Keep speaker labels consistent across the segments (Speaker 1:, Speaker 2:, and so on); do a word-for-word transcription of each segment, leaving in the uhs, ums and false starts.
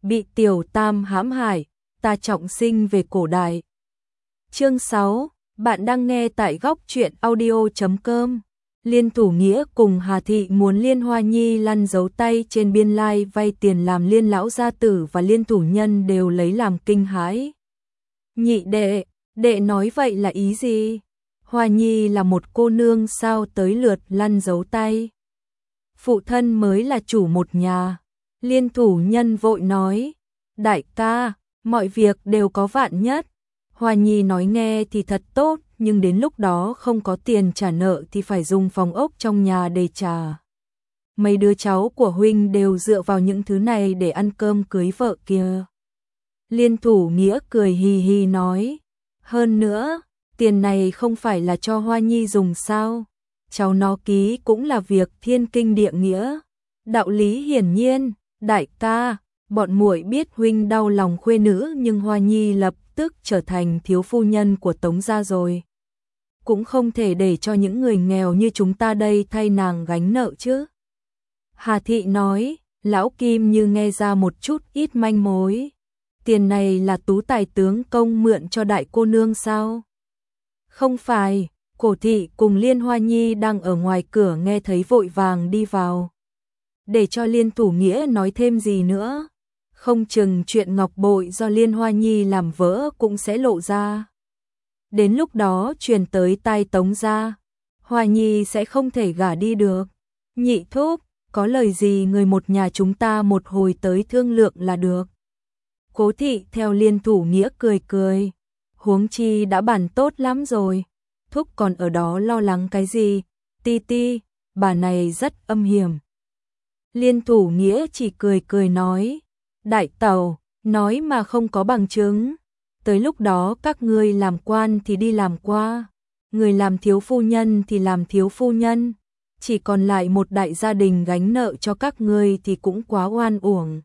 Speaker 1: bị tiểu tam hãm hại, ta trọng sinh về cổ đại. Chương sáu, bạn đang nghe tại góc truyện audio chấm com. Liên Thủ Nghĩa cùng Hà Thị muốn Liên Hoa Nhi lăn giấu tay trên biên lai vay tiền làm Liên lão gia tử và Liên thủ nhân đều lấy làm kinh hãi. Nhị đệ, đệ nói vậy là ý gì? Hoa Nhi là một cô nương sao tới lượt lăn giấu tay? Phụ thân mới là chủ một nhà. Liên thủ nhân vội nói, đại ca, mọi việc đều có vạn nhất. Hoa Nhi nói nghe thì thật tốt, nhưng đến lúc đó không có tiền trả nợ thì phải dùng phòng ốc trong nhà để trả. Mấy đứa cháu của huynh đều dựa vào những thứ này để ăn cơm cưới vợ kia. Liên Thủ Nghĩa cười hì hì nói, hơn nữa, tiền này không phải là cho Hoa Nhi dùng sao? Cháu nó ký cũng là việc thiên kinh địa nghĩa. Đạo lý hiển nhiên, đại ca, bọn muội biết huynh đau lòng khuê nữ nhưng Hoa Nhi lập tức trở thành thiếu phu nhân của Tống gia rồi. Cũng không thể để cho những người nghèo như chúng ta đây thay nàng gánh nợ chứ. Hà Thị nói, lão Kim như nghe ra một chút ít manh mối. Tiền này là Tú Tài tướng công mượn cho đại cô nương sao? Không phải, Cổ Thị cùng Liên Hoa Nhi đang ở ngoài cửa nghe thấy vội vàng đi vào. Để cho Liên Thủ Nghĩa nói thêm gì nữa, không chừng chuyện ngọc bội do Liên Hoa Nhi làm vỡ cũng sẽ lộ ra. Đến lúc đó truyền tới tai Tống gia, Hoa Nhi sẽ không thể gả đi được. Nhị thúc, có lời gì người một nhà chúng ta một hồi tới thương lượng là được. Cố Thị theo Liên Thủ Nghĩa cười cười, huống chi đã bàn tốt lắm rồi. Thúc còn ở đó lo lắng cái gì? Ti ti, bà này rất âm hiểm. Liên Thủ Nghĩa chỉ cười cười nói, đại tẩu, nói mà không có bằng chứng. Tới lúc đó các ngươi làm quan thì đi làm qua, người làm thiếu phu nhân thì làm thiếu phu nhân. Chỉ còn lại một đại gia đình gánh nợ cho các ngươi thì cũng quá oan uổng.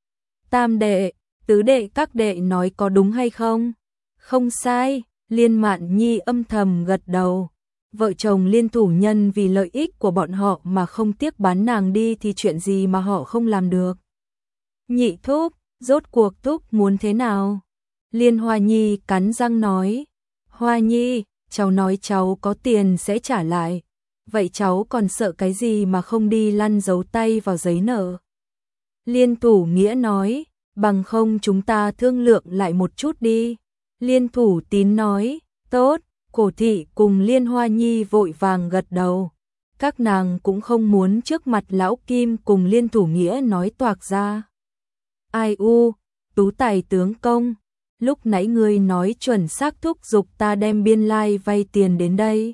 Speaker 1: Tam đệ, tứ đệ các đệ nói có đúng hay không? Không sai, Liên Mạn Nhi âm thầm gật đầu. Vợ chồng Liên thủ nhân vì lợi ích của bọn họ mà không tiếc bán nàng đi thì chuyện gì mà họ không làm được. Nhị thúc, rốt cuộc thúc muốn thế nào? Liên Hoa Nhi cắn răng nói, Hoa Nhi, cháu nói cháu có tiền sẽ trả lại. Vậy cháu còn sợ cái gì mà không đi lăn giấu tay vào giấy nợ? Liên Thủ Nghĩa nói, bằng không chúng ta thương lượng lại một chút đi. Liên Thủ Tín nói, tốt. Cổ Thị cùng Liên Hoa Nhi vội vàng gật đầu. Các nàng cũng không muốn trước mặt lão Kim cùng Liên Thủ Nghĩa nói toạc ra. Ai u, Tú Tài tướng công, lúc nãy ngươi nói chuẩn xác thúc giục ta đem biên lai vay tiền đến đây.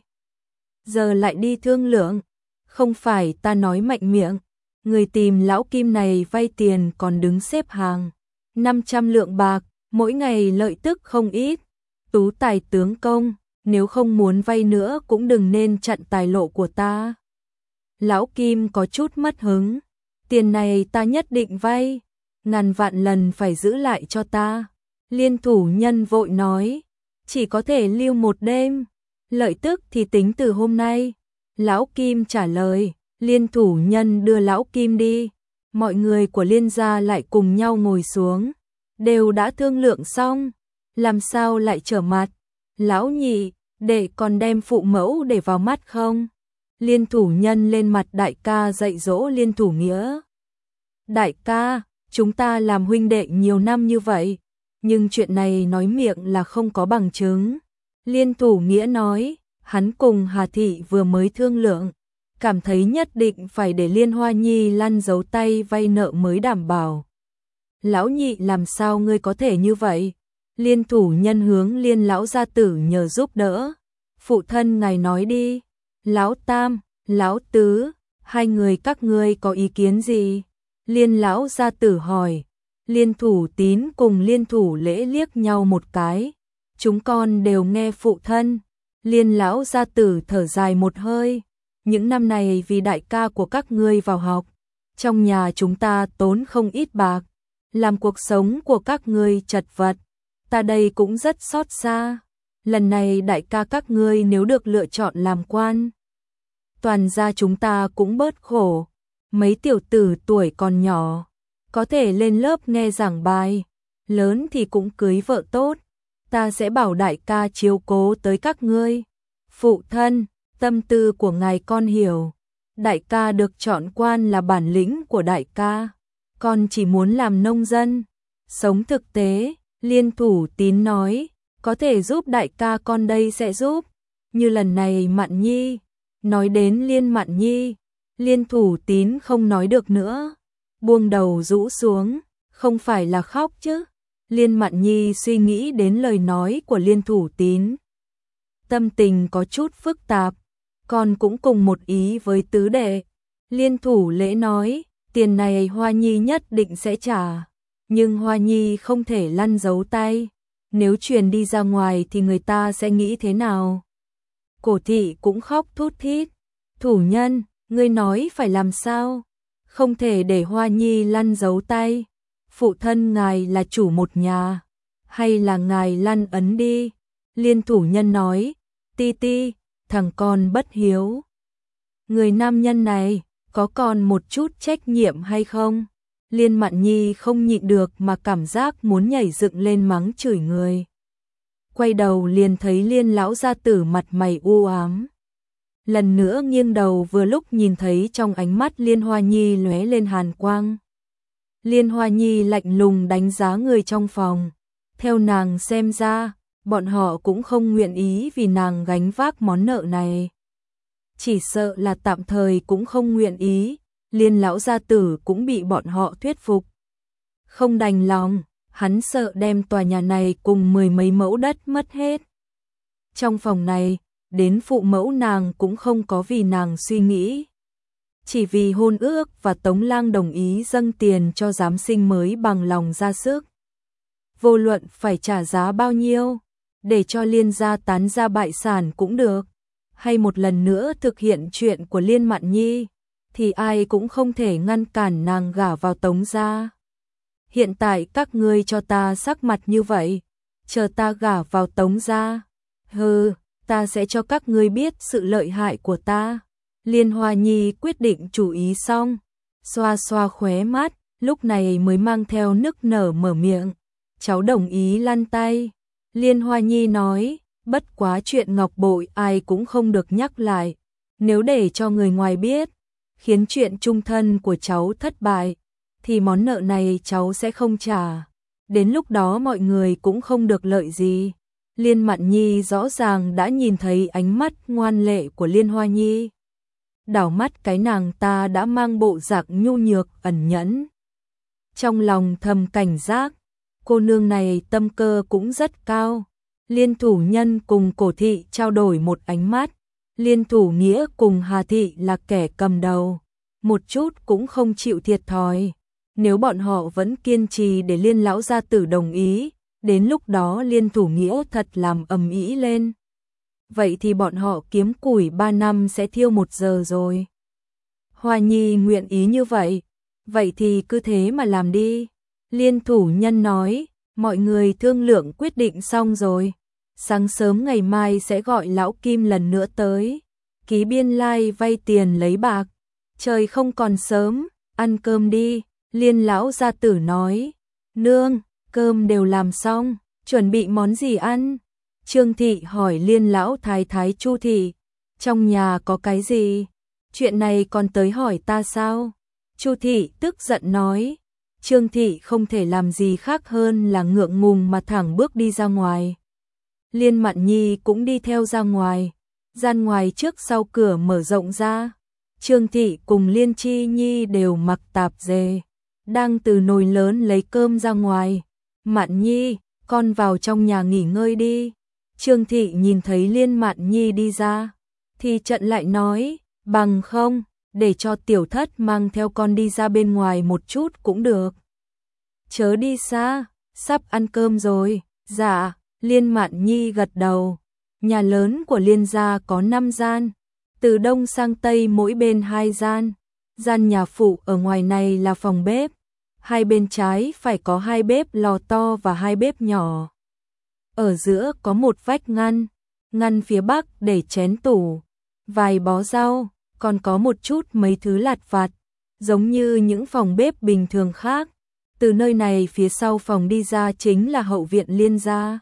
Speaker 1: Giờ lại đi thương lượng, không phải ta nói mạnh miệng, người tìm lão Kim này vay tiền còn đứng xếp hàng. năm trăm lượng bạc, mỗi ngày lợi tức không ít. Tú Tài tướng công, nếu không muốn vay nữa cũng đừng nên chặn tài lộ của ta. Lão Kim có chút mất hứng, tiền này ta nhất định vay, ngàn vạn lần phải giữ lại cho ta. Liên thủ nhân vội nói, chỉ có thể lưu một đêm, lợi tức thì tính từ hôm nay. Lão Kim trả lời, Liên thủ nhân đưa lão Kim đi, mọi người của Liên gia lại cùng nhau ngồi xuống, đều đã thương lượng xong, làm sao lại trở mặt. Lão nhị, đệ còn đem phụ mẫu để vào mắt không? Liên thủ nhân lên mặt đại ca dạy dỗ Liên Thủ Nghĩa. Đại ca, chúng ta làm huynh đệ nhiều năm như vậy, nhưng chuyện này nói miệng là không có bằng chứng. Liên Thủ Nghĩa nói, hắn cùng Hà Thị vừa mới thương lượng, cảm thấy nhất định phải để Liên Hoa Nhi lăn giấu tay vay nợ mới đảm bảo. Lão nhị làm sao ngươi có thể như vậy? Liên thủ nhân hướng Liên lão gia tử nhờ giúp đỡ. Phụ thân ngài nói đi. Lão tam, lão tứ, hai người các ngươi có ý kiến gì? Liên lão gia tử hỏi. Liên thủ tín cùng Liên thủ lễ liếc nhau một cái. Chúng con đều nghe phụ thân. Liên lão gia tử thở dài một hơi. Những năm này vì đại ca của các ngươi vào học, trong nhà chúng ta tốn không ít bạc, làm cuộc sống của các ngươi chật vật. Ta đây cũng rất xót xa. Lần này đại ca các ngươi nếu được lựa chọn làm quan, toàn gia chúng ta cũng bớt khổ. Mấy tiểu tử tuổi còn nhỏ, có thể lên lớp nghe giảng bài, lớn thì cũng cưới vợ tốt, ta sẽ bảo đại ca chiếu cố tới các ngươi. Phụ thân, tâm tư của ngài con hiểu, đại ca được chọn quan là bản lĩnh của đại ca, con chỉ muốn làm nông dân, sống thực tế. Liên Thủ Tín nói, có thể giúp đại ca con đây sẽ giúp, như lần này Mạn Nhi. Nói đến Liên Mạn Nhi, Liên Thủ Tín không nói được nữa, buông đầu rũ xuống, không phải là khóc chứ. Liên Mạn Nhi suy nghĩ đến lời nói của Liên Thủ Tín, tâm tình có chút phức tạp, con cũng cùng một ý với tứ đệ. Liên Thủ Lễ nói, tiền này Hoa Nhi nhất định sẽ trả, nhưng Hoa Nhi không thể lăn giấu tay, nếu truyền đi ra ngoài thì người ta sẽ nghĩ thế nào? Cổ thị cũng khóc thút thít, thủ nhân, ngươi nói phải làm sao? Không thể để Hoa Nhi lăn giấu tay. Phụ thân ngài là chủ một nhà, hay là ngài lăn ấn đi? Liên thủ nhân nói, ti ti, thằng con bất hiếu. Người nam nhân này, có còn một chút trách nhiệm hay không? Liên Mạn Nhi không nhịn được mà cảm giác muốn nhảy dựng lên mắng chửi người. Quay đầu liền thấy Liên lão gia tử mặt mày u ám. Lần nữa nghiêng đầu vừa lúc nhìn thấy trong ánh mắt Liên Hoa Nhi lóe lên hàn quang. Liên Hoa Nhi lạnh lùng đánh giá người trong phòng. Theo nàng xem ra, bọn họ cũng không nguyện ý vì nàng gánh vác món nợ này. Chỉ sợ là tạm thời cũng không nguyện ý, Liên lão gia tử cũng bị bọn họ thuyết phục. Không đành lòng, hắn sợ đem tòa nhà này cùng mười mấy mẫu đất mất hết. Trong phòng này, đến phụ mẫu nàng cũng không có vì nàng suy nghĩ. Chỉ vì hôn ước và Tống Lang đồng ý dâng tiền cho giám sinh mới bằng lòng ra sức. Vô luận phải trả giá bao nhiêu, để cho Liên gia tán ra bại sản cũng được, hay một lần nữa thực hiện chuyện của Liên Mạn Nhi, thì ai cũng không thể ngăn cản nàng gả vào Tống gia. Hiện tại các ngươi cho ta sắc mặt như vậy, chờ ta gả vào Tống gia, hừ, ta sẽ cho các ngươi biết sự lợi hại của ta. Liên Hoa Nhi quyết định chủ ý xong, xoa xoa khóe mắt, lúc này mới mang theo nức nở mở miệng, cháu đồng ý lăn tay. Liên Hoa Nhi nói, bất quá chuyện ngọc bội ai cũng không được nhắc lại, nếu để cho người ngoài biết, khiến chuyện chung thân của cháu thất bại, thì món nợ này cháu sẽ không trả, đến lúc đó mọi người cũng không được lợi gì. Liên Mạn Nhi rõ ràng đã nhìn thấy ánh mắt ngoan lệ của Liên Hoa Nhi. Đảo mắt cái nàng ta đã mang bộ dạng nhu nhược ẩn nhẫn. Trong lòng thầm cảnh giác, cô nương này tâm cơ cũng rất cao. Liên thủ nhân cùng Cổ thị trao đổi một ánh mắt. Liên thủ nghĩa cùng Hà thị là kẻ cầm đầu, một chút cũng không chịu thiệt thòi. Nếu bọn họ vẫn kiên trì để Liên lão gia tử đồng ý, đến lúc đó Liên thủ nghĩa thật làm ầm ĩ lên. Vậy thì bọn họ kiếm củi ba năm sẽ thiêu một giờ rồi. Hoa Nhi nguyện ý như vậy, vậy thì cứ thế mà làm đi. Liên thủ nhân nói, mọi người thương lượng quyết định xong rồi. Sáng sớm ngày mai sẽ gọi lão Kim lần nữa tới, ký biên lai vay tiền lấy bạc. Trời không còn sớm, ăn cơm đi. Liên lão gia tử nói, nương, cơm đều làm xong, chuẩn bị món gì ăn? Trương thị hỏi Liên lão thái thái Chu thị, trong nhà có cái gì? Chuyện này còn tới hỏi ta sao? Chu thị tức giận nói. Trương thị không thể làm gì khác hơn là ngượng ngùng mà thẳng bước đi ra ngoài. Liên Mạn Nhi cũng đi theo ra ngoài, gian ngoài trước sau cửa mở rộng ra. Trương thị cùng Liên Chi Nhi đều mặc tạp dề, đang từ nồi lớn lấy cơm ra ngoài. Mạn Nhi, con vào trong nhà nghỉ ngơi đi. Trương thị nhìn thấy Liên Mạn Nhi đi ra, thì trận lại nói, bằng không, để cho tiểu thất mang theo con đi ra bên ngoài một chút cũng được. Chớ đi xa, sắp ăn cơm rồi. Dạ, Liên Mạn Nhi gật đầu. Nhà lớn của Liên gia có năm gian, từ đông sang tây mỗi bên hai gian. Gian nhà phụ ở ngoài này là phòng bếp, hai bên trái phải có hai bếp lò to và hai bếp nhỏ. Ở giữa có một vách ngăn, ngăn phía bắc để chén tủ, vài bó rau, còn có một chút mấy thứ lặt vặt, giống như những phòng bếp bình thường khác. Từ nơi này phía sau phòng đi ra chính là hậu viện Liên gia.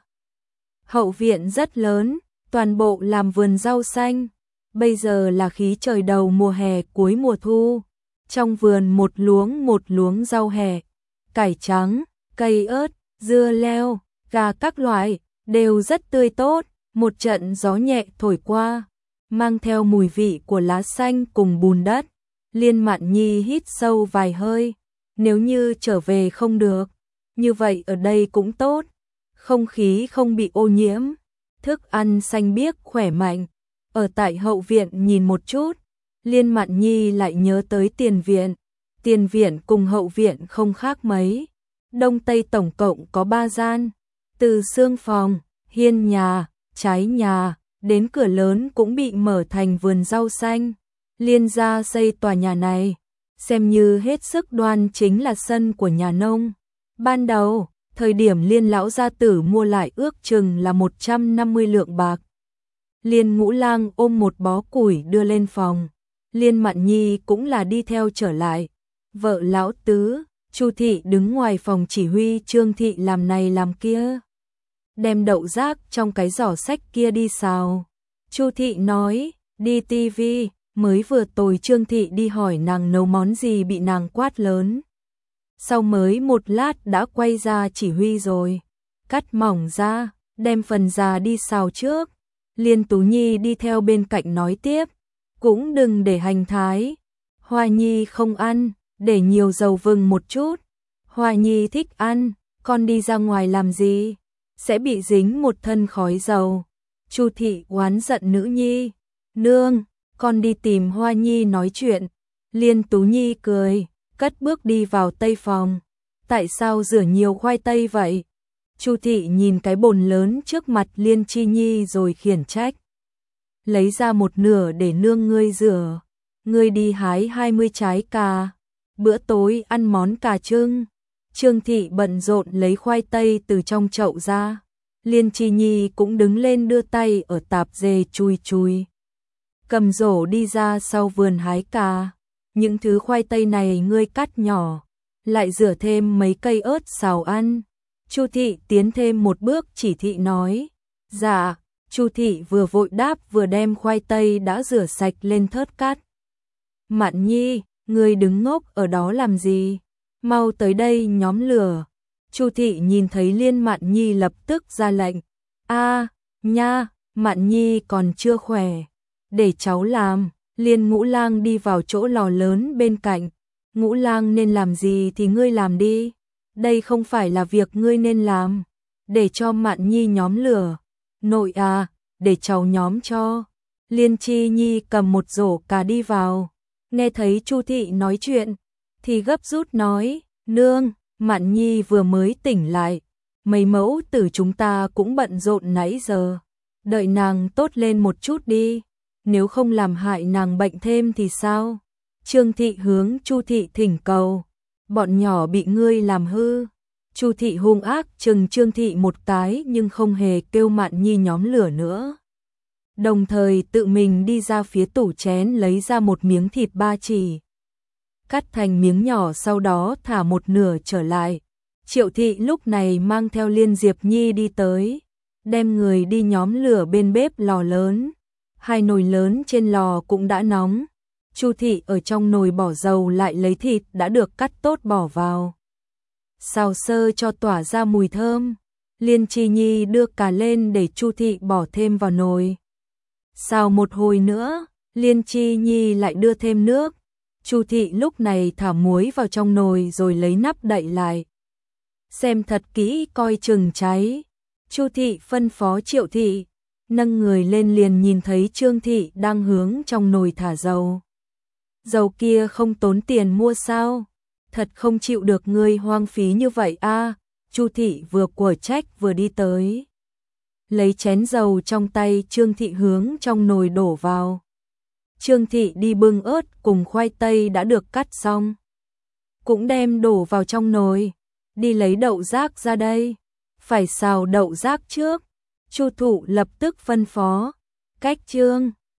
Speaker 1: Hậu viện rất lớn, toàn bộ làm vườn rau xanh. Bây giờ là khí trời đầu mùa hè cuối mùa thu. Trong vườn một luống một luống rau hẹ, cải trắng, cây ớt, dưa leo, gà các loại, đều rất tươi tốt. Một trận gió nhẹ thổi qua, mang theo mùi vị của lá xanh cùng bùn đất. Liên Mạn Nhi hít sâu vài hơi. Nếu như trở về không được, như vậy ở đây cũng tốt. Không khí không bị ô nhiễm, thức ăn xanh biếc khỏe mạnh. Ở tại hậu viện nhìn một chút, Liên Mạn Nhi lại nhớ tới tiền viện. Tiền viện cùng hậu viện không khác mấy. Đông Tây tổng cộng có ba gian. Từ xương phòng, hiên nhà, trái nhà, đến cửa lớn cũng bị mở thành vườn rau xanh. Liên gia xây tòa nhà này, xem như hết sức đoan chính là sân của nhà nông. Ban đầu, thời điểm Liên lão gia tử mua lại ước chừng là một trăm năm mươi lượng bạc. Liên Ngũ Lang ôm một bó củi đưa lên phòng. Liên Mạn Nhi cũng là đi theo trở lại. Vợ lão tứ, Chu thị đứng ngoài phòng chỉ huy Trương thị làm này làm kia. Đem đậu rác trong cái giỏ sách kia đi xào. Chu thị nói, đi tivi, mới vừa tối Trương thị đi hỏi nàng nấu món gì bị nàng quát lớn. Sau mới một lát đã quay ra chỉ huy rồi. Cắt mỏng ra, đem phần già đi xào trước. Liên Tú Nhi đi theo bên cạnh nói tiếp, cũng đừng để hành thái. Hoa Nhi không ăn, để nhiều dầu vừng một chút. Hoa Nhi thích ăn, con đi ra ngoài làm gì? Sẽ bị dính một thân khói dầu. Chu thị oán giận nữ nhi. Nương, con đi tìm Hoa Nhi nói chuyện. Liên Tú Nhi cười, cất bước đi vào tây phòng. Tại sao rửa nhiều khoai tây vậy? Chu thị nhìn cái bồn lớn trước mặt Liên Chi Nhi rồi khiển trách. Lấy ra một nửa để nương ngươi rửa. Ngươi đi hái hai mươi trái cà. Bữa tối ăn món cà trưng. Trương thị bận rộn lấy khoai tây từ trong chậu ra. Liên Chi Nhi cũng đứng lên đưa tay ở tạp dề chui chui. Cầm rổ đi ra sau vườn hái cà. Những thứ khoai tây này ngươi cắt nhỏ, lại rửa thêm mấy cây ớt xào ăn. Chu thị tiến thêm một bước chỉ thị nói. Dạ, Chu thị vừa vội đáp vừa đem khoai tây đã rửa sạch lên thớt cắt. Mạn Nhi, ngươi đứng ngốc ở đó làm gì? Mau tới đây nhóm lửa. Chu thị nhìn thấy Liên Mạn Nhi lập tức ra lệnh. A, nha, Mạn Nhi còn chưa khỏe. Để cháu làm. Liên Ngũ Lang đi vào chỗ lò lớn bên cạnh. Ngũ Lang nên làm gì thì ngươi làm đi. Đây không phải là việc ngươi nên làm. Để cho Mạn Nhi nhóm lửa. Nội à, để cháu nhóm cho. Liên Chi Nhi cầm một rổ cà đi vào. Nghe thấy Chu thị nói chuyện, thì gấp rút nói, nương, Mạn Nhi vừa mới tỉnh lại. Mấy mẫu tử chúng ta cũng bận rộn nãy giờ. Đợi nàng tốt lên một chút đi. Nếu không làm hại nàng bệnh thêm thì sao? Trương thị hướng Chu thị thỉnh cầu. Bọn nhỏ bị ngươi làm hư. Chu thị hung ác chừng Trương thị một cái nhưng không hề kêu Mạn Nhi nhóm lửa nữa. Đồng thời tự mình đi ra phía tủ chén lấy ra một miếng thịt ba chỉ. Cắt thành miếng nhỏ sau đó thả một nửa trở lại. Triệu thị lúc này mang theo Liên Diệp Nhi đi tới. Đem người đi nhóm lửa bên bếp lò lớn. Hai nồi lớn trên lò cũng đã nóng. Chu thị ở trong nồi bỏ dầu lại lấy thịt đã được cắt tốt bỏ vào. Xào sơ cho tỏa ra mùi thơm. Liên Chi Nhi đưa cà lên để Chu thị bỏ thêm vào nồi. Xào một hồi nữa, Liên Chi Nhi lại đưa thêm nước. Chu thị lúc này thả muối vào trong nồi rồi lấy nắp đậy lại. Xem thật kỹ coi chừng cháy. Chu thị phân phó Triệu thị. Nâng người lên liền nhìn thấy Trương thị đang hướng trong nồi thả dầu. Dầu kia không tốn tiền mua sao? Thật không chịu được ngươi hoang phí như vậy a. À, Chu thị vừa quở trách vừa đi tới. Lấy chén dầu trong tay Trương thị hướng trong nồi đổ vào. Trương thị đi bưng ớt cùng khoai tây đã được cắt xong. Cũng đem đổ vào trong nồi. Đi lấy đậu rác ra đây. Phải xào đậu rác trước. Chu thụ lập tức phân phó. Cách Trương